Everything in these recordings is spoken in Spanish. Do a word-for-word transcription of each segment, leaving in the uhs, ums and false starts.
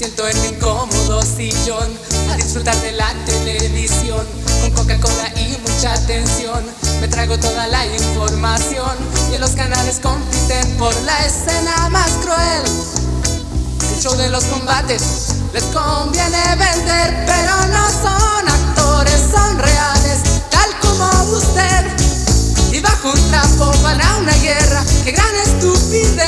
siento en mi incómodo sillón a disfrutar de la televisión, con Coca-Cola y mucha atención. Me trago toda la información y en los canales compiten por la escena más cruel. El show de los combates les conviene vender, pero no son actores, son reales, tal como usted. Y bajo un trapo van a una guerra, ¡qué gran estupidez!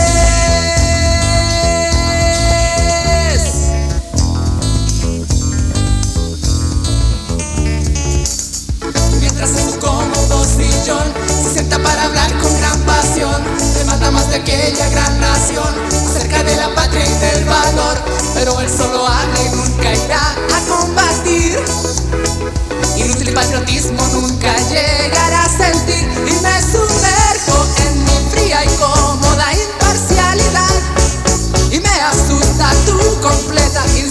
Mientras en su cómodo sillón se sienta para hablar con gran pasión de más de aquella gran nación, acerca de la patria y del valor, pero él solo habla y nunca irá a combatir. Inútil patriotismo nunca llegará a sentir, y me sumerjo en mi fría y cómoda imparcialidad, y me asusta tu completa